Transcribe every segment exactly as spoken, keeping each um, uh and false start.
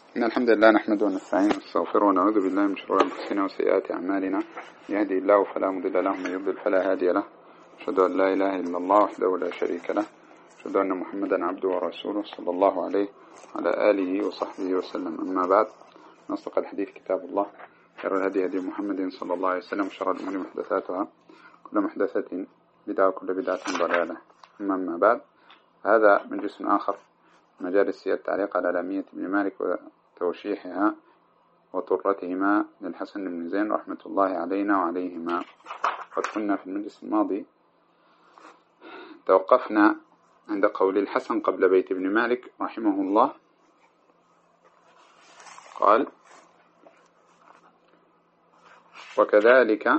إن الحمد لله نحمده ونستعينه ونستغفره ونعوذ بالله من شرور أنفسنا وسيئات أعمالنا. يهدي الله فلا مضل له ومن يضلل فلا هادي له. أشهد أن لا إله إلا الله وحده لا شريك له. أشهد أن محمدا عبده ورسوله صلى الله عليه وعلى آله وصحبه وسلم. أما بعد، نصدق الحديث كتاب الله، خير الهدي هدي محمد صلى الله عليه وسلم، شر الأمور محدثاتها، كل محدثة بدعة وكل بدعة ضلالة. أما بعد، هذا مجلس آخر مجالس التعليق على لامية ابن مالك وتوشيحها وطرتهما للحسن بن زين رحمة الله علينا وعليهما. قد كنا في المجلس الماضي توقفنا عند قول الحسن قبل بيت ابن مالك رحمه الله، قال: وكذلك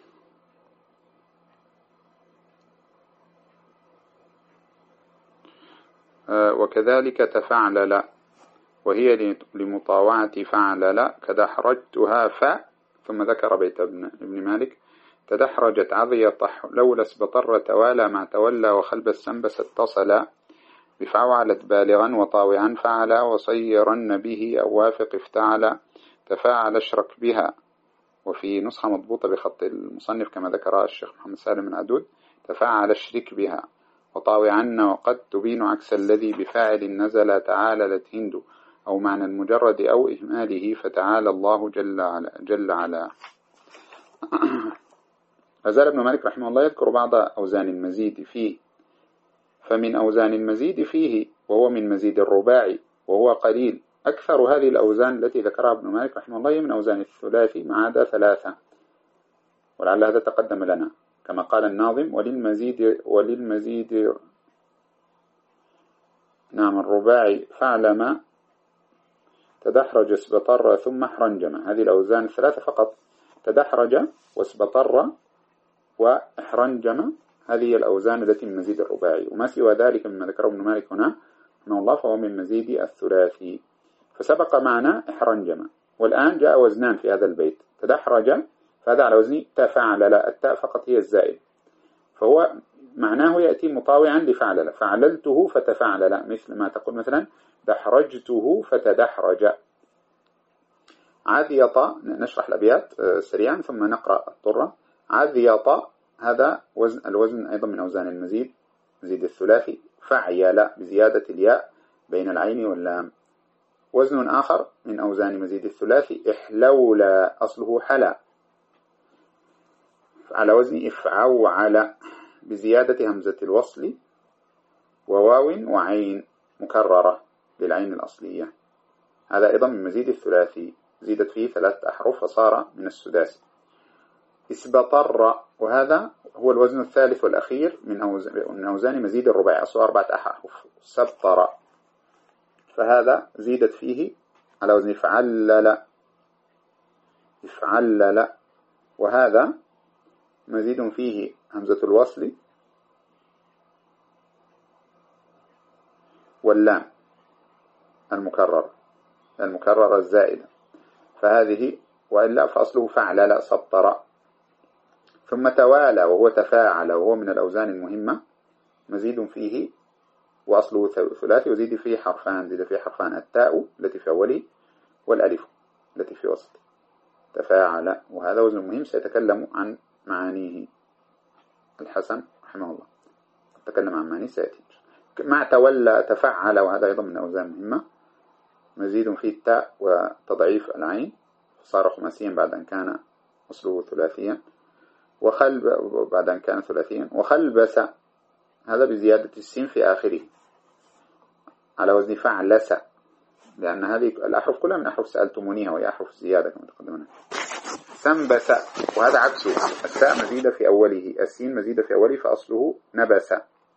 وكذلك تفعلل، وهي لمطاوعة فعلل كدحرجتها ف ثم ذكر بيت ابن مالك: تدحرجت عضي طح لولا اسبطر توالى مع تولى وخلب السنبس اتصل بفعلت بالغا وطاوعا فعل وصيرن به أو وافق افتعل تفاعل اشرك بها. وفي نسخة مضبوطة بخط المصنف كما ذكر الشيخ محمد سالم العدود: تفاعل اشرك بها وطاوعن وقد تبين عكس الذي بفاعل نزل تعاللت هند، أو معنى المجرد أو إهماله فتعالى الله جل على جل على. أزال ابن مالك رحمه الله يذكر بعض أوزان المزيد فيه، فمن أوزان المزيد فيه وهو من مزيد الرباعي وهو قليل. أكثر هذه الأوزان التي ذكرها ابن مالك رحمه الله من أوزان الثلاثي ما عدا ثلاثة، ولعل هذا تقدم لنا كما قال الناظم: وللمزيد وللمزيد نعم الرباعي فعلما تدحرج اسبطر ثم احرنجم. هذه الأوزان الثلاثة فقط، تدحرج واسبطر واحرنجم، هذه الأوزان التي من مزيد الرباعي، وما سوى ذلك مما ذكره ابن مالك هنا رحمه الله فهو من مزيد الثلاثي. فسبق معنا احرنجم، والآن جاء وزنان في هذا البيت: تدحرج فهذا على وزن تفعل، لا التاء فقط هي الزائد، فهو معناه يأتي مطاوعا لفعل، فعللته فتفعل، مثل ما تقول مثلا دحرجته فتدحرج. عذيط، نشرح الأبيات سريعا ثم نقرأ الطرة. عذيط هذا وزن الوزن أيضا من أوزان المزيد، مزيد الثلاثي. فعيل بزيادة الياء بين العين واللام. وزن آخر من أوزان مزيد الثلاثي: إحلول، أصله حلا، على وزن إفعوعل بزيادة همزة الوصل وواو وعين مكررة للعين الأصلية. هذا أيضا من مزيد الثلاثي، زيدت فيه ثلاث أحرف فصار من السداسي. اسبطر، وهذا هو الوزن الثالث والأخير من أوزان مزيد الرباعي، أصله أربعة أحرف. سبطر، فهذا زيدت فيه على وزن فعلل فعلل، وهذا مزيد فيه همزة الوصل واللام المكررة المكررة الزائدة، فهذه، وإلا فأصله فعلل سبطر. ثم توالى وهو تفاعل، وهو من الأوزان المهمة، مزيد فيه وأصله ثلاثي، وزيد فيه حرفان، زيد فيه حرفان: التاء التي في أوله والألف التي في وسط. تفاعل، وهذا وزن مهم سيتكلم عن معانيه الحسن رحمه الله، تكلم عن معانيه سيأتي. مع تولى تفعل، وهذا أيضا من أوزان مهمة، مزيد فيه التاء وتضعيف العين، صار خماسيا بعد أن كان أصله ثلاثيا، وخلب بعد أن كان ثلاثيا. وخلبس، هذا بزيادة السين في آخره على وزن فعلس، لأن هذه الأحرف كلها من أحرف سألتمونيها، وهي أحرف زيادة كما تقدمنا. سنبس، وهذا عكسه، التاء مزيدة في أوله، السين مزيدة في أوله، فأصله نبس،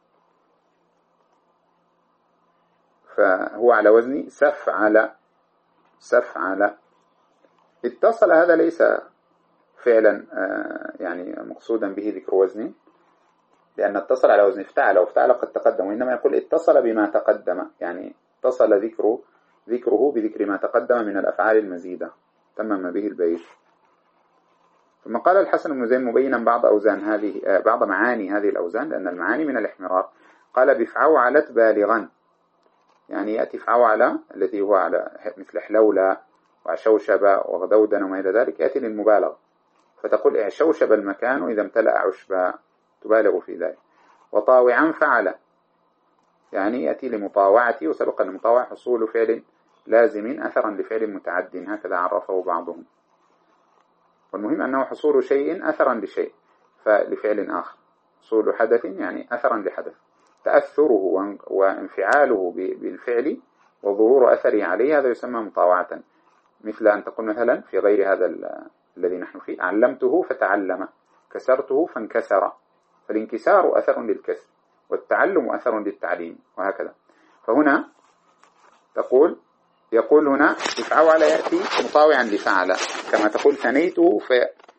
فهو على وزن سفعل سفعل. اتصل، هذا ليس فعلا يعني مقصودا به ذكر وزن، لأن اتصل على وزن افتعل، وافتعل قد تقدم، وإنما يقول اتصل بما تقدم، يعني اتصل ذكره ذكره بذكر ما تقدم من الأفعال المزيدة، تمم به البيت. ثم قال الحسن بن زين مبينا بعض أوزان هذه بعض معاني هذه الأوزان، لأن المعاني من الاحمرار. قال: بفعوعلت بالغا، يعني يأتي فعول الذي هو على مثل حلولة وعشوشب وغدودن وما إلى ذلك، يأتي للمبالغة، فتقول اعشوشب المكان إذا امتلأ عشبا، تبالغ في ذلك. وطاوعا فعل، يعني يأتي لمطاوعتي، وسبق المطاوع حصول فعل لازم أثرا لفعل متعد، هكذا عرفه بعضهم. والمهم أنه حصول شيء أثرا لشيء فلفعل آخر، حصول حدث يعني أثرا لحدث، تأثره وانفعاله بالفعل وظهور أثره عليه، هذا يسمى مطاوعة. مثل أن تقول مثلا في غير هذا الذي نحن فيه: علمته فتعلم، كسرته فانكسر، فالانكسار أثر للكسر والتعلم أثر للتعليم، وهكذا. فهنا تقول يقول هنا افعل يأتي مطاوعا لفعل، كما تقول ثنيته ف...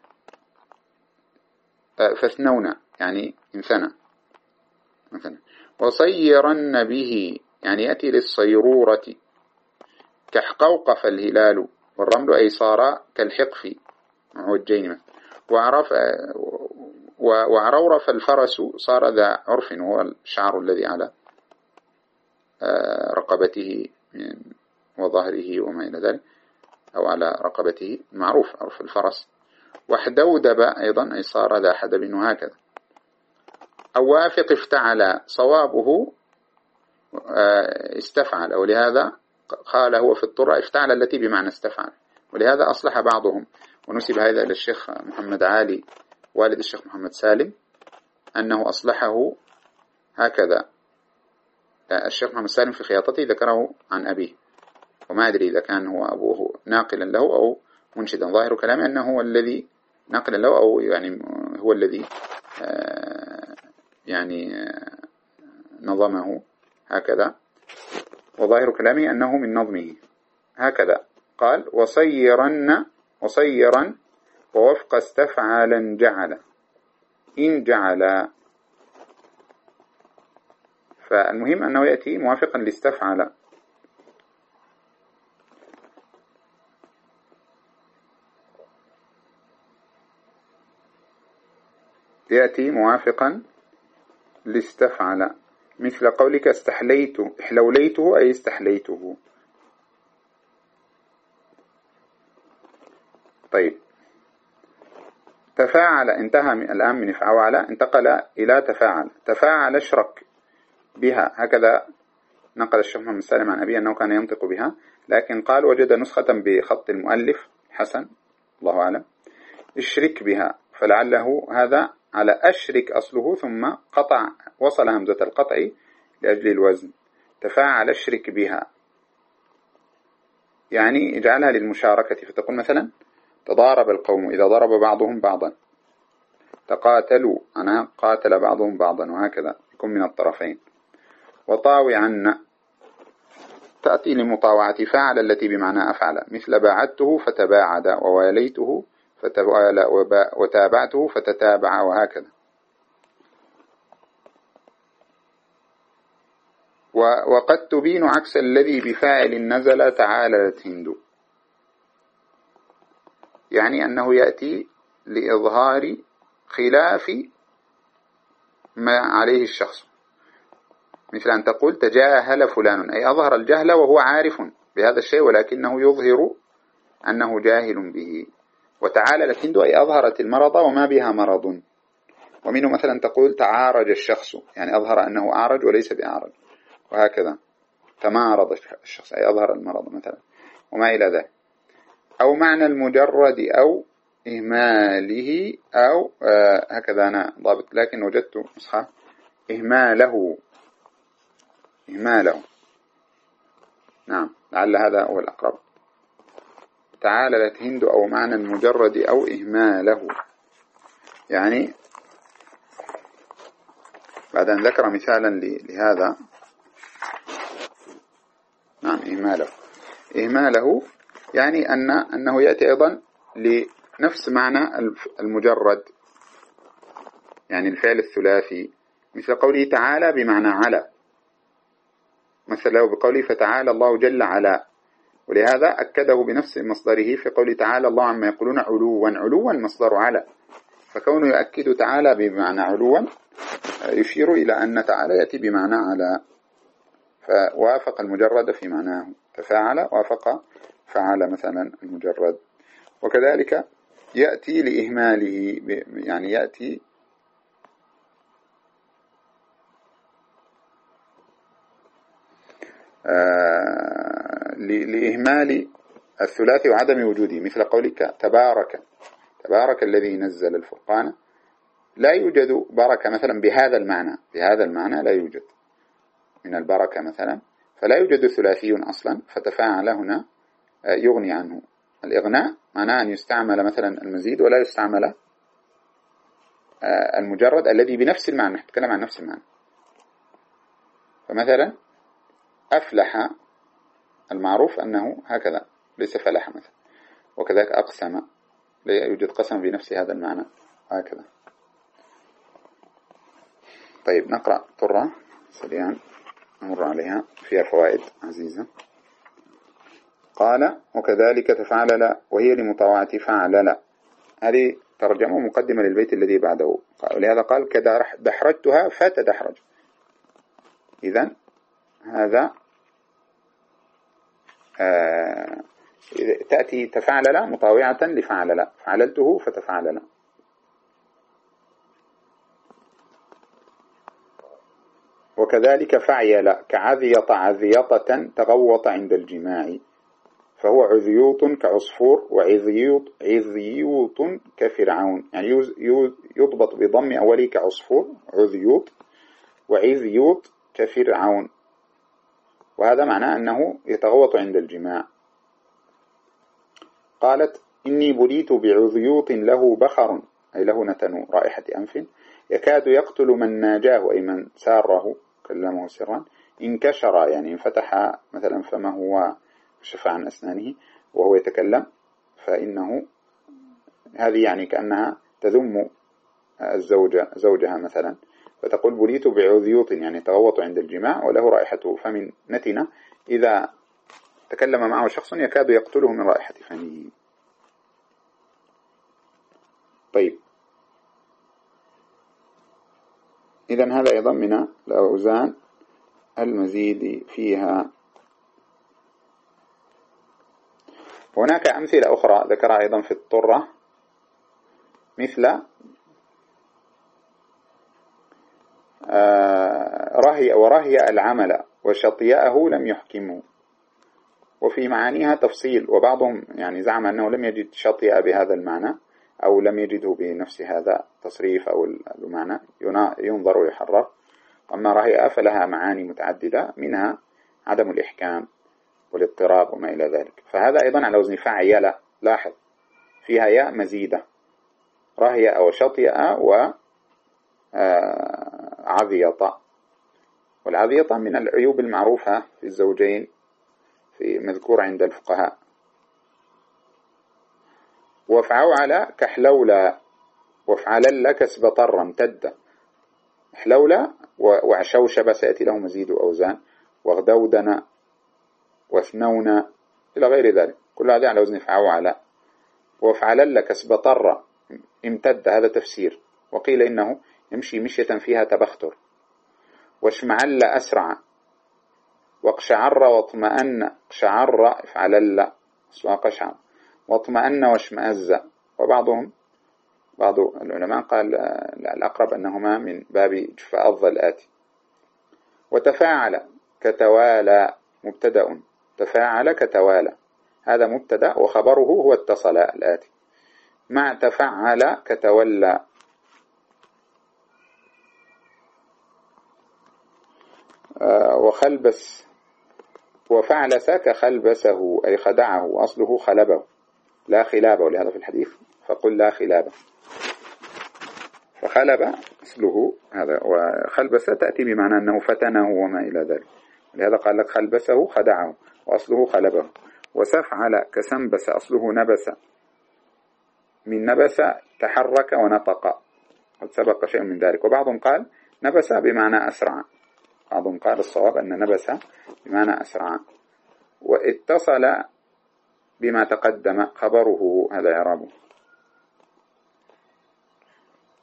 فاثنون يعني انثنى مثلا. وصيرن به يعني يأتي للصيرورة، كحقوقف الهلال والرمل أي صار كالحقف معوجين. وعرف وعرورف الفرس صار ذا عرف، وهو الشعر الذي على رقبته وظهره وما إلى ذلك، أو على رقبته، معروف عرف الفرس. واحدودب أيضا أي صار ذا حدب، وهكذا. أو وافق افتعل، صوابه استفعل، ولهذا قال هو في الطرة افتعل التي بمعنى استفعل، ولهذا أصلح بعضهم، ونسب هذا إلى الشيخ محمد عالي والد الشيخ محمد سالم أنه أصلحه هكذا. الشيخ محمد سالم في خياطته ذكره عن أبيه، وما أدري إذا كان هو أبوه ناقلا له أو منشدا، ظاهر كلامه أنه هو الذي ناقلا له، أو يعني هو الذي يعني نظمه هكذا، وظاهر كلامه أنه من نظمه هكذا. قال وصيرن، وصيرا ووفق استفعالا جعل، إن جعل. فالمهم أنه يأتي موافقا لاستفعل. يأتي موافقا لاستفعل، مثل قولك استحليت، احلوليته أي استحليته. طيب، تفاعل انتهى الآن من افعل، انتقل إلى تفاعل. تفاعل اشرك بها، هكذا نقل الشيخ محمد سالم عن أبي أنه كان ينطق بها، لكن قال وجد نسخة بخط المؤلف حسن، الله أعلم، اشرك بها، فلعله هذا على أشرك أصله، ثم قطع وصل همزة القطع لأجل الوزن. تفاعل اشرك بها يعني اجعلها للمشاركة، فتقول مثلا تضارب القوم إذا ضرب بعضهم بعضا، تقاتلوا أنا قاتل بعضهم بعضا، وهكذا يكون من الطرفين. وطاوعا تأتي لمطاوعة فاعل التي بمعنى أفعل، مثل باعدته فتباعد، وواليته فتوالى، وتابعته فتتابع، وهكذا. وقد تبين عكس الذي بفاعل نزل تعالت هند، يعني أنه يأتي لإظهار خلاف ما عليه الشخص، مثل أن تقول تجاهل فلان، أي أظهر الجهل وهو عارف بهذا الشيء ولكنه يظهر أنه جاهل به. وتعالت هند أي أظهرت المرض وما بها مرض. ومنه مثلا تقول تعارج الشخص، يعني أظهر أنه أعرج وليس بأعرج، وهكذا. تمارض الشخص أي أظهر المرض مثلا، وما إلى ذلك. أو معنى المجرد أو إهماله، أو آه هكذا أنا ضابط، لكن وجدت نسخة إهماله، إهماله، نعم لعل هذا هو الأقرب. تعالت هند أو معنى المجرد أو إهماله، يعني بعد أن ذكر مثالا لهذا، نعم إهماله، إهماله يعني أن أنه يأتي أيضا لنفس معنى المجرد، يعني الفعل الثلاثي، مثل قوله تعالى بمعنى على، مثلا بقوله فتعالى الله جل على، ولهذا أكده بنفس مصدره في قوله تعالى الله عما يقولون علوا، علوا مصدر على، فكونه يؤكد تعالى بمعنى علوا يشير إلى أن تعالى يأتي بمعنى على. فوافق المجرد في معناه، تفاعل وافق فعل مثلا المجرد. وكذلك يأتي لإهماله، يعني يأتي آه لإهمال الثلاثي وعدم وجوده، مثل قولك تبارك، تبارك الذي نزل الفرقان، لا يوجد بركة مثلا بهذا المعنى، بهذا المعنى لا يوجد من البركة مثلا، فلا يوجد ثلاثي أصلا، فتفاعل هنا يغني عنه. الإغناء معناه أن يستعمل مثلا المزيد ولا يستعمل المجرد الذي بنفس المعنى، نتكلم عن نفس المعنى. فمثلا أفلح المعروف أنه هكذا، ليس فلح مثلا. وكذلك أقسم، لا يوجد قسم بنفس هذا المعنى هكذا. طيب نقرأ طرة سريعا نمر عليها، فيها فوائد عزيزة. قال وكذلك تفعلل وهي لمطاوعة فعلل، هذه ترجمة مقدمة للبيت الذي بعده، ولهذا قال كدحرجتها فتدحرج. إذن هذا آه تأتي تفعلل مطاوعة لفعلل، فعللته فتفعلل. وكذلك فعيل كعذيط عذيطة تغوط عند الجماع، فهو عذيوط كعصفور، وعذيوط عذيوط كفرعون، يعني يضبط بضم أولي كعصفور عذيوط، وعذيوط كفرعون، وهذا معناه أنه يتغوط عند الجماع. قالت إني بليت بعذيوط له بخر، أي له نتن رائحة أنف، يكاد يقتل من ناجاه، أي من ساره كلمه سرا، انكشر يعني انفتح مثلا فمه وكشف عن أسنانه وهو يتكلم، فإنه هذه يعني كأنها تذم الزوجة زوجها مثلا، فتقول بليت بعذيوط يعني تغوط عند الجماع، وله رائحة فم نتنة، إذا تكلم معه شخص يكاد يقتله من رائحة فمه. طيب إذن هذا أيضا من الأوزان المزيد فيها. هناك أمثلة أخرى ذكرها أيضا في الطرة، مثل رهي ورهي العمل وشطيئه لم يحكمه، وفي معانيها تفصيل، وبعضهم يعني زعم أنه لم يجد شطيئ بهذا المعنى، أو لم يجده بنفس هذا التصريف أو المعنى، ينظر ويحرر. أما رهيئة فلها معاني متعددة، منها عدم الإحكام والاضطراب وما إلى ذلك. فهذا أيضا على وزن فعيل، لاحظ فيها ياء مزيدة، رهيئة وشطيئة وعذيطة. والعذيطة من العيوب المعروفة في الزوجين، في مذكور عند الفقهاء. وفعوعل كحلولا، وفعلل كسب طر امتد، حلولا وعشوشب سيأتي له مزيد أوزان، وغدودن واثنون إلى غير ذلك، كل هذا على وزن فعوعل. وفعلل كسب طر امتد، هذا تفسير، وقيل إنه يمشي مشية فيها تبختر. واشمعل أسرع، واقشعر واطمأن، قشعر فعلل أصلها قشعر، واطمأن واشمأز. وبعضهم بعض العلماء قال الأقرب أنهما من باب فأض الآتي. وتفاعل كتوالى مبتدأ، تفاعل كتوالى هذا مبتدأ، وخبره هو اتصل الآتي، مع تفعل كتولى. وخلبس وفعلس كخلبسه، أي خدعه، أصله خلبه لا خلابه، ولهذا في الحديث فقل لا خلابه، فخلب أصله هذا. وخلبس تأتي بمعنى أنه فتنه وما إلى ذلك، ولهذا قال لك خلبسه خدعه وأصله خلبه. وسفعل كسنبس، أصله نبس، من نبس تحرك ونطق، قد سبق شيء من ذلك. وبعضهم قال نبس بمعنى أسرع، بعضهم قال الصواب أن نبس بمعنى أسرع. واتصل بما تقدم خبره، هذا إعرابه.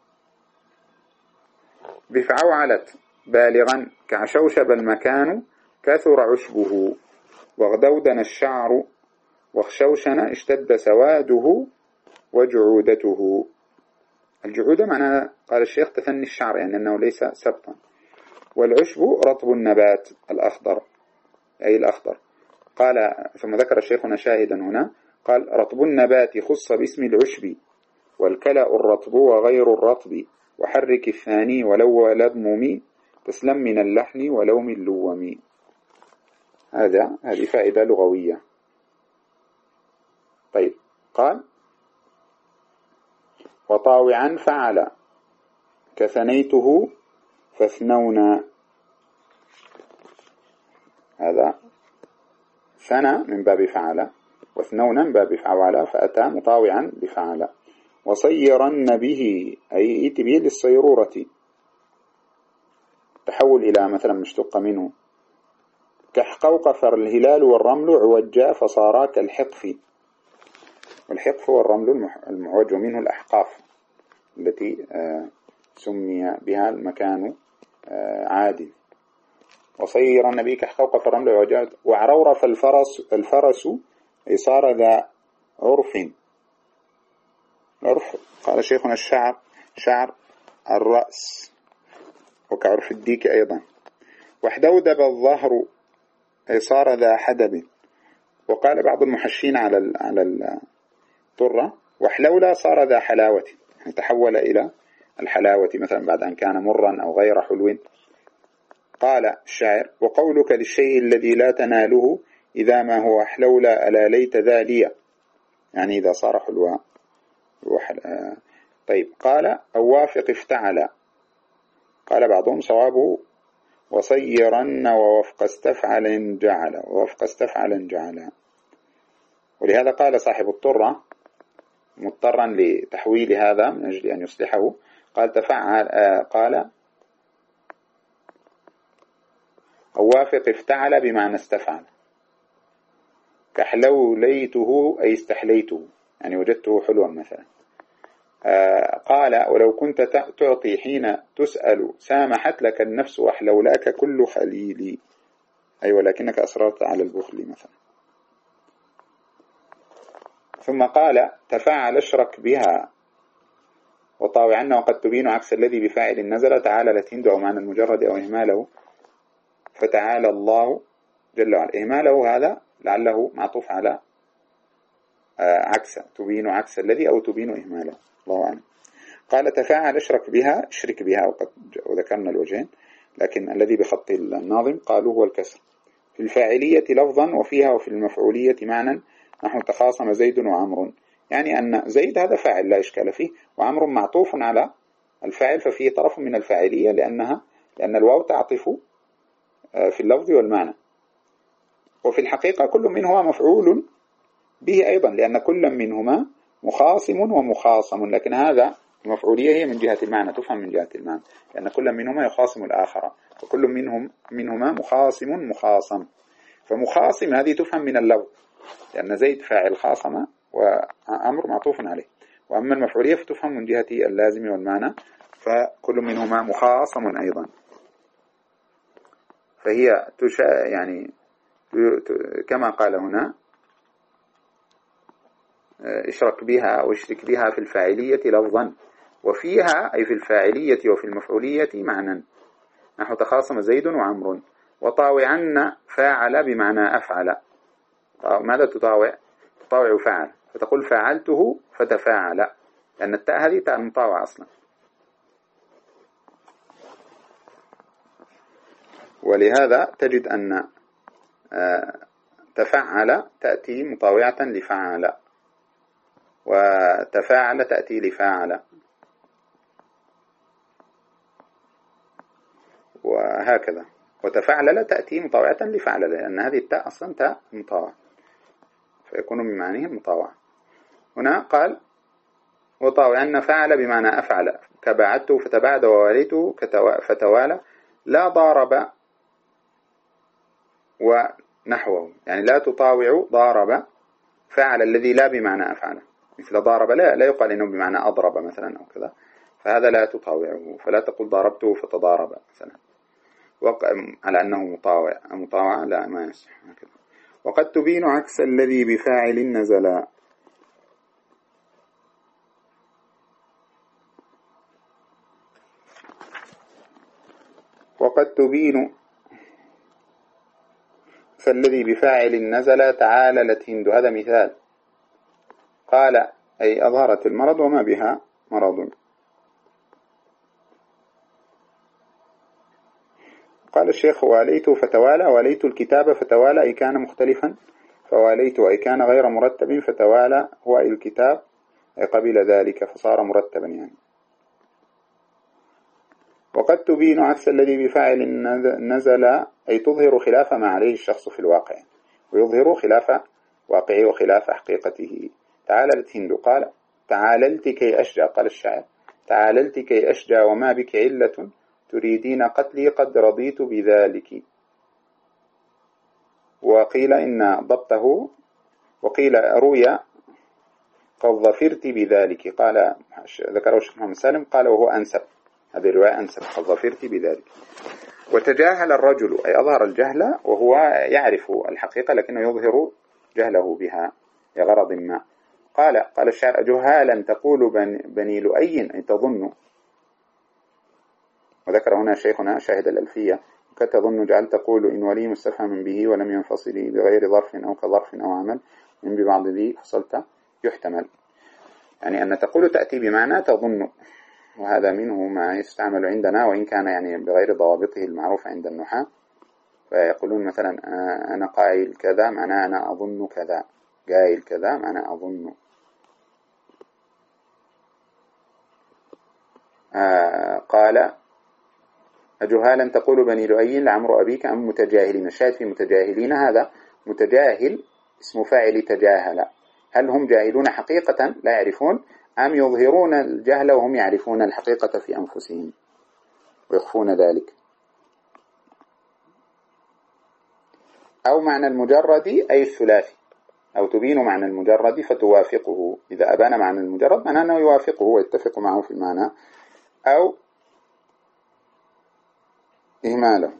بفعوعلت بالغا كعشوشب المكان، كثر عشبه واغدودن الشعر واخشوشن اشتد سواده وجعودته. الجعودة معناها قال الشيخ تثني الشعر، يعني أنه ليس سبطا. والعشب رطب النبات الأخضر أي الأخضر. قال ثم ذكر الشيخنا شاهدا هنا قال رطب النبات خص باسم العشب والكلأ الرطب وغير الرطب وحرك الثاني ولو لضمم تسلم من اللحن ولوم اللوم. هذا هذه فائدة لغوية. طيب قال وطاوعا فعل كثنيته فاثنونا. هذا ثنى من باب فعل واثنونا من باب فعل فأتى مطاوعا بفعل. وصيرن به أي ائت به للصيرورة، تحول إلى مثلا مشتق منه. كحقوقفر الهلال والرمل عوجا فصارا كالحقف. والحقف هو الرمل المعوج ومنه الأحقاف التي سمي بها المكان عادي. وصير النبي كحقوقفر الرمل عوجا وعرورف الفرس الفرس أي صار ذا عرف. العرف قال شيخنا الشعر شعر الرأس وكعرف الديك أيضا. واحدودب الظهر أي صار ذا حدب. وقال بعض المحشين على على الطرة وحلولا صار ذا حلاوة، يعني تحول إلى الحلاوة مثلا بعد أن كان مرا أو غير حلو. قال الشاعر وقولك للشيء الذي لا تناله إذا ما هو حلولا ألا ليت ذا لي، يعني إذا صار حلوا. طيب قال أوافق افتعل. قال بعضهم صوابه وصيرن ووفق استفعل جعل ووفق استفعل جعل. ولهذا قال صاحب الطرة مضطرا لتحويل هذا من أجل أن يصلحه قال تفعل آه قال أوافق افتعل بمعنى استفعل. كحلوليته أي استحليته، يعني وجدته حلوا مثلا. آه قال ولو كنت تعطي حين تسأل سامحت لك النفس وحلولاك كل خليلي، أي ولكنك أصررت على البخل مثلا. ثم قال تفاعل اشرك بها وطاوعنا وقد تبين عكس الذي بفاعل نزل. تعالى لا تندع معنى المجرد أو إهماله فتعالى الله جل وعلا. إهماله هذا لعله معطوف على عكس تبين عكس الذي أو تبين إهماله، الله أعلم. قال تفاعل اشرك بها اشرك بها وقد وذكرنا الوجهين، لكن الذي بخط الناظم قالوا هو الكسر. في الفاعلية لفظا وفيها وفي المفعولية معنى نحن تخاصم زيد وعمر، يعني أن زيد هذا فاعل لا إشكال فيه وعمر معطوف على الفاعل ففيه طرف من الفاعلية لأنها لأن الواو تعطف في اللفظ والمعنى. وفي الحقيقة كل منهما مفعول به أيضا لأن كل منهما مخاصم ومخاصم، لكن هذا المفعولية هي من جهة المعنى تفهم من جهة المعنى لأن كل منهما يخاصم الآخر وكل منهم منهما مخاصم مخاصم. فمخاصم هذه تفهم من اللفظ لأن زيد فاعل خاصم وأمر معطوف عليه. وأما المفعولية فتفهم من جهة اللازم والمعنى فكل منهما مخاصم أيضا. فهي تشا يعني كما قال هنا اشرك بها أو اشرك بها في الفاعلية لفظا وفيها أي في الفاعلية وفي المفعولية معنى نحو تخاصم زيد وعمر. وطاوعن فاعل بمعنى أفعل. ماذا تطاوع؟ تطاوع فعل فتقول فعلته فتفاعل لأن التاء هذه تاء المطاوع أصلا. ولهذا تجد أن تفعل تأتي مطاوعة لفعل وتفاعل تأتي لفاعل وهكذا. وتفعل تأتي مطاوعة لفعل لأن هذه التاء أصلا تاء مطاوع فيكون من معنيه المطاوع. هنا قال وطاوعن فعل بمعنى أفعل كبعدته فتبعد وواليته فتوالى. لا ضارب ونحوه، يعني لا تطاوع ضارب فعل الذي لا بمعنى أفعل مثل ضارب لا لا يقال إنه بمعنى أضرب مثلا أو كذا، فهذا لا تطاوعه فلا تقول ضاربته فتضارب مثلا. على أنه مطاوع مطاوع لا ما يصح هكذا. وقد تبين عكس الذي بفاعل نزل. وقد تبين فالذي بفاعل نزل تعاللت هند، هذا مثال. قال أي أظهرت المرض وما بها مرض. قال الشيخ: واليت فتوالى، واليت الكتاب فتوالى أي كان مختلفا، فواليت أي كان غير مرتب، فتوالى هو أي الكتاب أي قبل ذلك فصار مرتبا يعني. وقد تبين عكس الذي بفاعل نزل أي تظهر خلاف ما عليه الشخص في الواقع، ويظهر خلاف واقعه وخلاف حقيقته. تعاللت هند، قال تعاللت كي أشجع، قال الشاعر تعاللت كي أشجع وما بك علة تريدين قتلي قد رضيت بذلك. وقيل إن ضبطه، وقيل روي قد ظفرت بذلك، قال ذكره الشيخ محمد سالم قال وهو أنسب، هذه الرواية أنسب قد ظفرت بذلك. وتجاهل الرجل أي أظهر الجهل وهو يعرف الحقيقة لكنه يظهر جهله بها لغرض ما. قال قال الشاعر: جهالا تقول بني لؤي أي تظن. وذكر هنا شيخنا شاهد الألفية: كتظن جعل تقول إن ولي مستفهم به ولم ينفصل بغير ظرف أو كظرف أو عمل من ببعض ذي فصلت يحتمل. يعني أن تقول تأتي بمعنى تظن، وهذا منه ما يستعمل عندنا وإن كان يعني بغير ضوابطه المعروفة عند النحاة. فيقولون مثلا أنا قائل كذا معناه أنا أظن كذا، قائل كذا معناه أظن. آه قال: أجهالا تقول بني لؤي لعمر أبيك أم متجاهلين. الشاهد في متجاهلين هذا متجاهل اسم فاعل تجاهل، هل هم جاهلون حقيقة لا يعرفون أم يظهرون الجهل وهم يعرفون الحقيقة في أنفسهم ويخفون ذلك؟ أو معنى المجرد أي الثلاثي، أو تبين معنى المجرد فتوافقه. إذا أبان معنى المجرد معناه أنه يوافقه ويتفق معه في المعنى، أو إهماله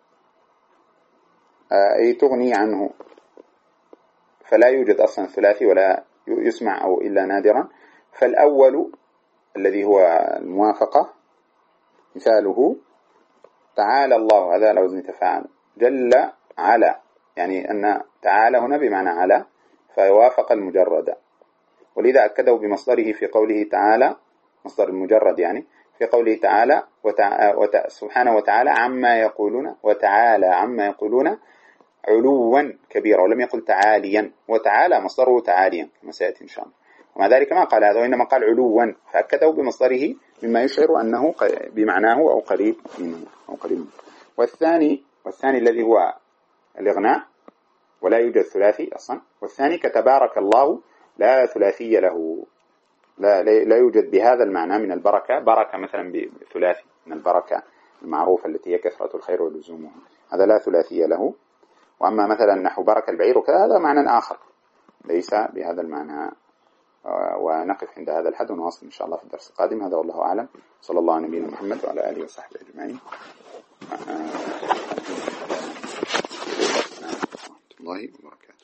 أي تغني عنه، فلا يوجد أصلا ثلاثي ولا يسمع أو إلا نادرا. فالأول الذي هو الموافقة مثاله تعالى الله، هذا على وزن تفاعل، جل على، يعني أن تعالى هنا بمعنى على فيوافق المجرد. ولذا أكده بمصدره في قوله تعالى، مصدر المجرد يعني في قوله تعالى وتع... وت... سبحانه وتعالى عما يقولون، وتعالى عما يقولون علوا كبيرا، ولم يقل تعاليا، وتعالى مصدره تعاليا كما سيأتي إن شاء الله. ومع ذلك ما قال هذا وإنما قال علوا، فأكده بمصدره مما يشعر أنه بمعناه أو قريب منه أو قريب منه. والثاني والثاني الذي هو الإغناء ولا يوجد ثلاثي أصلا. والثاني كتبارك الله لا ثلاثي له، لا, لا يوجد بهذا المعنى من البركة، بركة مثلا بثلاثي من البركة المعروفة التي هي كثرة الخير ولزومه، هذا لا ثلاثي له. وأما مثلا نحو بركة البعير وكذا هذا معنى آخر ليس بهذا المعنى. ونقف عند هذا الحد ونواصل إن شاء الله في الدرس القادم. هذا والله أعلم، صلى الله على نبينا محمد وعلى آله وصحبه أجمعين. الله وبركاته.